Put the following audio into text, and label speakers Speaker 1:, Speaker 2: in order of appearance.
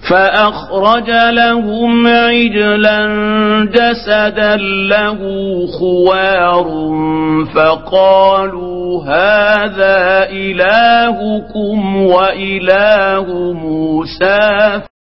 Speaker 1: فأخرج لهم عجلا جسدا له خوار فقالوا هذا إلهكم وإله موسى